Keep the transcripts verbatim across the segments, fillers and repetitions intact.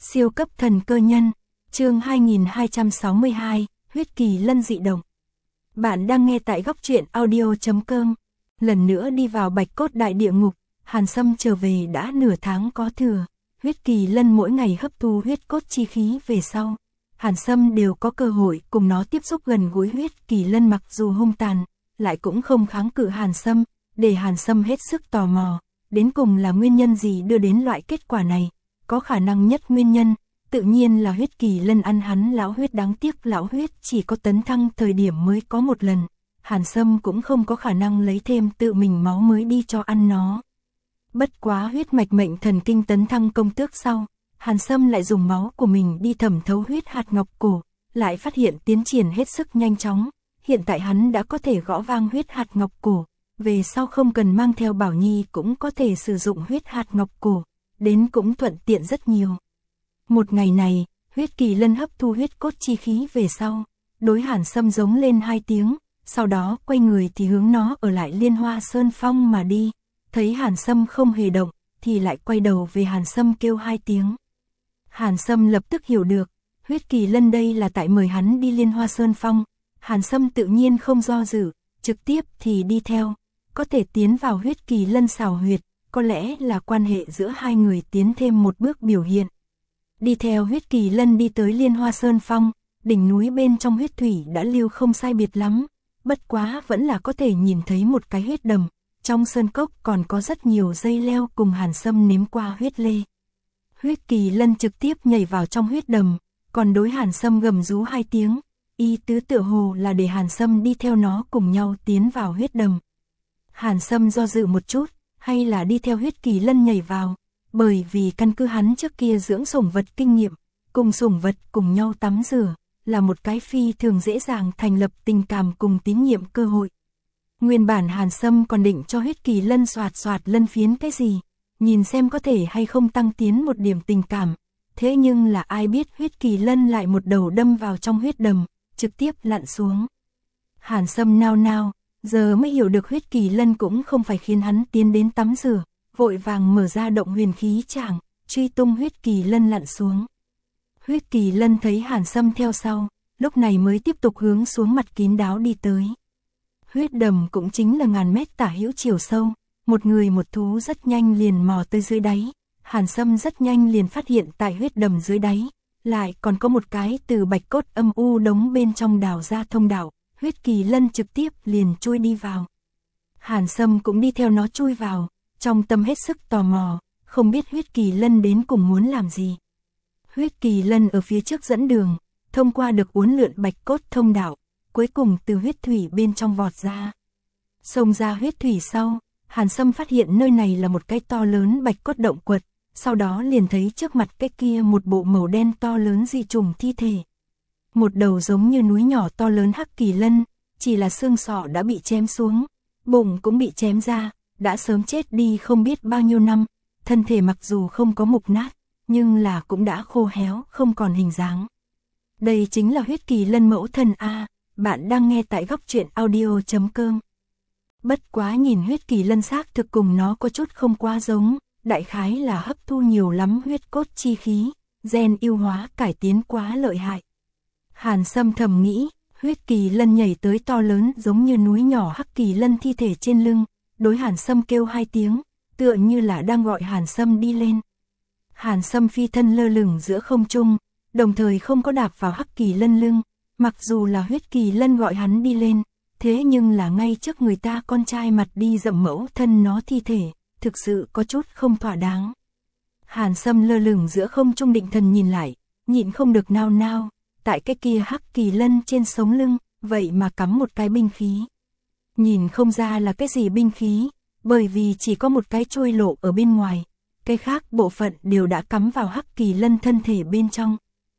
Siêu cấp thần cơ nhân, chương hai nghìn hai trăm sáu mươi hai, huyết kỳ lân dị động. Bạn đang nghe tại góc truyện audio chấm com. Lần nữa đi vào bạch cốt đại địa ngục, Hàn Sâm trở về đã nửa tháng có thừa. Huyết kỳ lân mỗi ngày hấp thu huyết cốt chi khí về sau, Hàn Sâm đều có cơ hội cùng nó tiếp xúc gần gũi. Huyết kỳ lân mặc dù hung tàn, lại cũng không kháng cự Hàn Sâm, để Hàn Sâm hết sức tò mò, đến cùng là nguyên nhân gì đưa đến loại kết quả này. Có khả năng nhất nguyên nhân, tự nhiên là huyết kỳ lân ăn hắn lão huyết, đáng tiếc lão huyết chỉ có tấn thăng thời điểm mới có một lần, Hàn Sâm cũng không có khả năng lấy thêm tự mình máu mới đi cho ăn nó. Bất quá huyết mạch mệnh thần kinh tấn thăng công tước sau, Hàn Sâm lại dùng máu của mình đi thẩm thấu huyết hạt ngọc cổ, lại phát hiện tiến triển hết sức nhanh chóng, hiện tại hắn đã có thể gõ vang huyết hạt ngọc cổ, về sau không cần mang theo Bảo Nhi cũng có thể sử dụng huyết hạt ngọc cổ, đến cũng thuận tiện rất nhiều. Một ngày này, huyết kỳ lân hấp thu huyết cốt chi khí về sau, đối Hàn Sâm giống lên hai tiếng, sau đó quay người thì hướng nó ở lại Liên Hoa Sơn Phong mà đi, thấy Hàn Sâm không hề động, thì lại quay đầu về Hàn Sâm kêu hai tiếng. Hàn Sâm lập tức hiểu được, huyết kỳ lân đây là tại mời hắn đi Liên Hoa Sơn Phong, Hàn Sâm tự nhiên không do dự, trực tiếp thì đi theo, có thể tiến vào huyết kỳ lân xào huyệt, có lẽ là quan hệ giữa hai người tiến thêm một bước biểu hiện. Đi theo huyết kỳ lân đi tới Liên Hoa Sơn Phong, đỉnh núi bên trong huyết thủy đã lưu không sai biệt lắm, bất quá vẫn là có thể nhìn thấy một cái huyết đầm, trong sơn cốc còn có rất nhiều dây leo cùng Hàn Sâm nếm qua huyết lê. Huyết kỳ lân trực tiếp nhảy vào trong huyết đầm, còn đối Hàn Sâm gầm rú hai tiếng, ý tứ tựa hồ là để Hàn Sâm đi theo nó cùng nhau tiến vào huyết đầm. Hàn Sâm do dự một chút, hay là đi theo huyết kỳ lân nhảy vào, bởi vì căn cứ hắn trước kia dưỡng sủng vật kinh nghiệm, cùng sủng vật cùng nhau tắm rửa, là một cái phi thường dễ dàng thành lập tình cảm cùng tín nhiệm cơ hội. Nguyên bản Hàn Sâm còn định cho huyết kỳ lân soạt soạt lân phiến cái gì, nhìn xem có thể hay không tăng tiến một điểm tình cảm, thế nhưng là ai biết huyết kỳ lân lại một đầu đâm vào trong huyết đầm, trực tiếp lặn xuống. Hàn Sâm nao nao, giờ mới hiểu được huyết kỳ lân cũng không phải khiến hắn tiến đến tắm rửa, vội vàng mở ra động huyền khí tràng, truy tung huyết kỳ lân lặn xuống. Huyết kỳ lân thấy Hàn Sâm theo sau, lúc này mới tiếp tục hướng xuống mặt kín đáo đi tới. Huyết đầm cũng chính là ngàn mét tả hữu chiều sâu, một người một thú rất nhanh liền mò tới dưới đáy, Hàn Sâm rất nhanh liền phát hiện tại huyết đầm dưới đáy, lại còn có một cái từ bạch cốt âm u đống bên trong đào ra thông đạo, huyết kỳ lân trực tiếp liền chui đi vào. Hàn Sâm cũng đi theo nó chui vào, trong tâm hết sức tò mò, không biết huyết kỳ lân đến cùng muốn làm gì. Huyết kỳ lân ở phía trước dẫn đường, thông qua được uốn lượn bạch cốt thông đạo, cuối cùng từ huyết thủy bên trong vọt ra. Xông ra huyết thủy sau, Hàn Sâm phát hiện nơi này là một cái to lớn bạch cốt động quật, sau đó liền thấy trước mặt cái kia một bộ màu đen to lớn dị trùng thi thể. Một đầu giống như núi nhỏ to lớn hắc kỳ lân, chỉ là xương sọ đã bị chém xuống, bụng cũng bị chém ra, đã sớm chết đi không biết bao nhiêu năm, thân thể mặc dù không có mục nát, nhưng là cũng đã khô héo, không còn hình dáng. Đây chính là huyết kỳ lân mẫu thân a, bạn đang nghe tại góc truyện audio chấm com. Bất quá nhìn huyết kỳ lân xác thực cùng nó có chút không quá giống, đại khái là hấp thu nhiều lắm huyết cốt chi khí, gen yêu hóa cải tiến quá lợi hại. Hàn Sâm thầm nghĩ, huyết kỳ lân nhảy tới to lớn giống như núi nhỏ hắc kỳ lân thi thể trên lưng, đối Hàn Sâm kêu hai tiếng, tựa như là đang gọi Hàn Sâm đi lên. Hàn Sâm phi thân lơ lửng giữa không trung, đồng thời không có đạp vào hắc kỳ lân lưng, mặc dù là huyết kỳ lân gọi hắn đi lên, thế nhưng là ngay trước người ta con trai mặt đi dậm mẫu thân nó thi thể, thực sự có chút không thỏa đáng. Hàn Sâm lơ lửng giữa không trung định thần nhìn lại, nhịn không được nao nao, tại cái kia hắc kỳ lân trên sống lưng, vậy mà cắm một cái binh khí. Nhìn không ra là cái gì binh khí, bởi vì chỉ có một cái trôi lộ ở bên ngoài, cái khác bộ phận đều đã cắm vào hắc kỳ lân thân thể bên trong.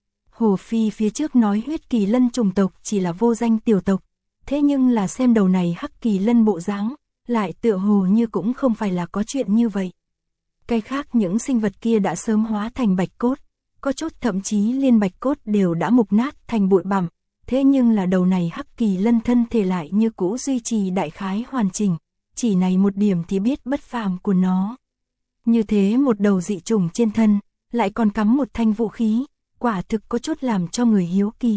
Hồ Phi phía trước nói huyết kỳ lân chủng tộc chỉ là vô danh tiểu tộc, thế nhưng là xem đầu này hắc kỳ lân bộ dáng, lại tựa hồ như cũng không phải là có chuyện như vậy. Cái khác những sinh vật kia đã sớm hóa thành bạch cốt, có chút thậm chí liên bạch cốt đều đã mục nát thành bụi bặm, thế nhưng là đầu này hắc kỳ lân thân thể lại như cũ duy trì đại khái hoàn chỉnh, chỉ này một điểm thì biết bất phàm của nó. Như thế một đầu dị trùng trên thân, lại còn cắm một thanh vũ khí, quả thực có chút làm cho người hiếu kỳ.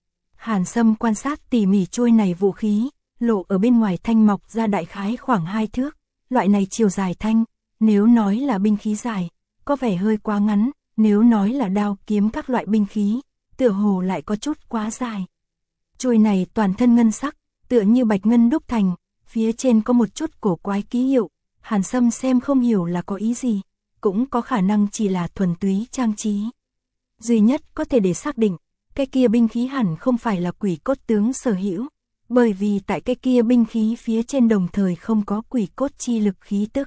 Hàn Sâm quan sát tỉ mỉ chuôi này vũ khí, lộ ở bên ngoài thanh mọc ra đại khái khoảng hai thước, loại này chiều dài thanh, nếu nói là binh khí dài, có vẻ hơi quá ngắn, nếu nói là đao kiếm các loại binh khí, tựa hồ lại có chút quá dài. Chuôi này toàn thân ngân sắc, tựa như bạch ngân đúc thành, phía trên có một chút cổ quái ký hiệu, Hàn Sâm xem không hiểu là có ý gì, cũng có khả năng chỉ là thuần túy trang trí. Duy nhất có thể để xác định, cái kia binh khí hẳn không phải là quỷ cốt tướng sở hữu, bởi vì tại cái kia binh khí phía trên đồng thời không có quỷ cốt chi lực khí tức.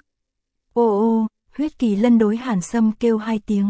Ô ô, Huyết Kỳ Lân đối Hàn Sâm kêu hai tiếng.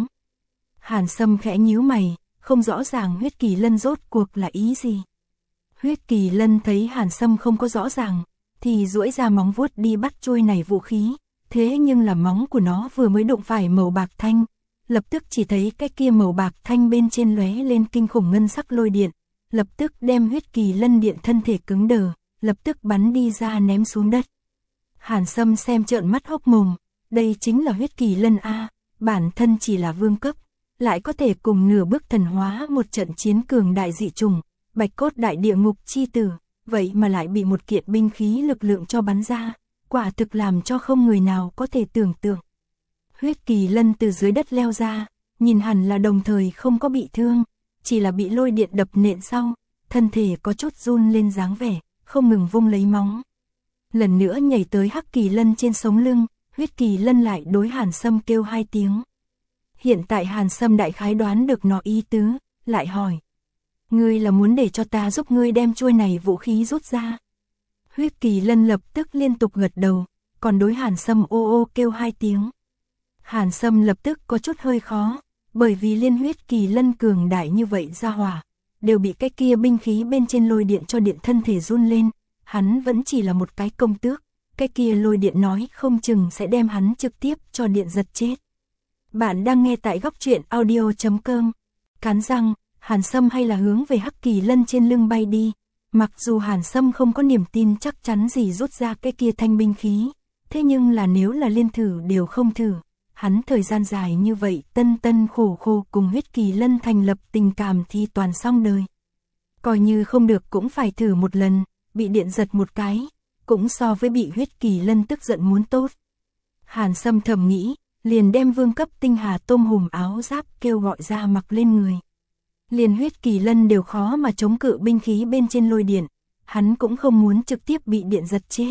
Hàn Sâm khẽ nhíu mày, không rõ ràng Huyết Kỳ Lân rốt cuộc là ý gì. Huyết Kỳ Lân thấy Hàn Sâm không có rõ ràng, thì duỗi ra móng vuốt đi bắt chuôi này vũ khí, thế nhưng là móng của nó vừa mới đụng phải màu bạc thanh, lập tức chỉ thấy cái kia màu bạc thanh bên trên lóe lên kinh khủng ngân sắc lôi điện, lập tức đem Huyết Kỳ Lân điện thân thể cứng đờ, lập tức bắn đi ra ném xuống đất. Hàn Sâm xem trợn mắt hốc mồm, đây chính là Huyết Kỳ Lân a, bản thân chỉ là vương cấp, lại có thể cùng nửa bước thần hóa một trận chiến cường đại dị trùng, bạch cốt đại địa ngục chi tử, vậy mà lại bị một kiện binh khí lực lượng cho bắn ra, quả thực làm cho không người nào có thể tưởng tượng. Huyết Kỳ Lân từ dưới đất leo ra, nhìn hẳn là đồng thời không có bị thương, chỉ là bị lôi điện đập nện sau, thân thể có chút run lên dáng vẻ, không ngừng vung lấy móng. Lần nữa nhảy tới Hắc Kỳ Lân trên sống lưng, Huyết Kỳ Lân lại đối Hàn Sâm kêu hai tiếng. Hiện tại Hàn Sâm đại khái đoán được nó ý tứ, lại hỏi. Ngươi là muốn để cho ta giúp ngươi đem chuôi này vũ khí rút ra? Huyết Kỳ Lân lập tức liên tục gật đầu, còn đối Hàn Sâm ô ô kêu hai tiếng. Hàn Sâm lập tức có chút hơi khó, bởi vì liên Huyết Kỳ Lân cường đại như vậy ra hỏa, đều bị cái kia binh khí bên trên lôi điện cho điện thân thể run lên, hắn vẫn chỉ là một cái công tước, cái kia lôi điện nói không chừng sẽ đem hắn trực tiếp cho điện giật chết. Bạn đang nghe tại góc truyện audio chấm com. Cắn răng, Hàn Sâm hay là hướng về Hắc Kỳ Lân trên lưng bay đi, mặc dù Hàn Sâm không có niềm tin chắc chắn gì rút ra cái kia thanh binh khí, thế nhưng là nếu là liên thử đều không thử, hắn thời gian dài như vậy tân tân khổ khổ cùng Huyết Kỳ Lân thành lập tình cảm thì toàn xong đời. Coi như không được cũng phải thử một lần, bị điện giật một cái, cũng so với bị Huyết Kỳ Lân tức giận muốn tốt. Hàn Sâm thầm nghĩ, liền đem vương cấp tinh hà tôm hùm áo giáp kêu gọi ra mặc lên người. Liền Huyết Kỳ Lân đều khó mà chống cự binh khí bên trên lôi điện, hắn cũng không muốn trực tiếp bị điện giật chết.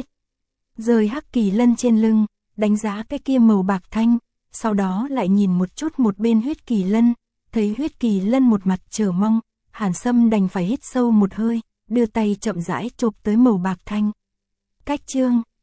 Rời Hắc Kỳ Lân trên lưng, đánh giá cái kia màu bạc thanh, sau đó lại nhìn một chút một bên Huyết Kỳ Lân, thấy Huyết Kỳ Lân một mặt chờ mong, Hàn Sâm đành phải hít sâu một hơi, đưa tay chậm rãi chộp tới màu bạc thanh. Cách chương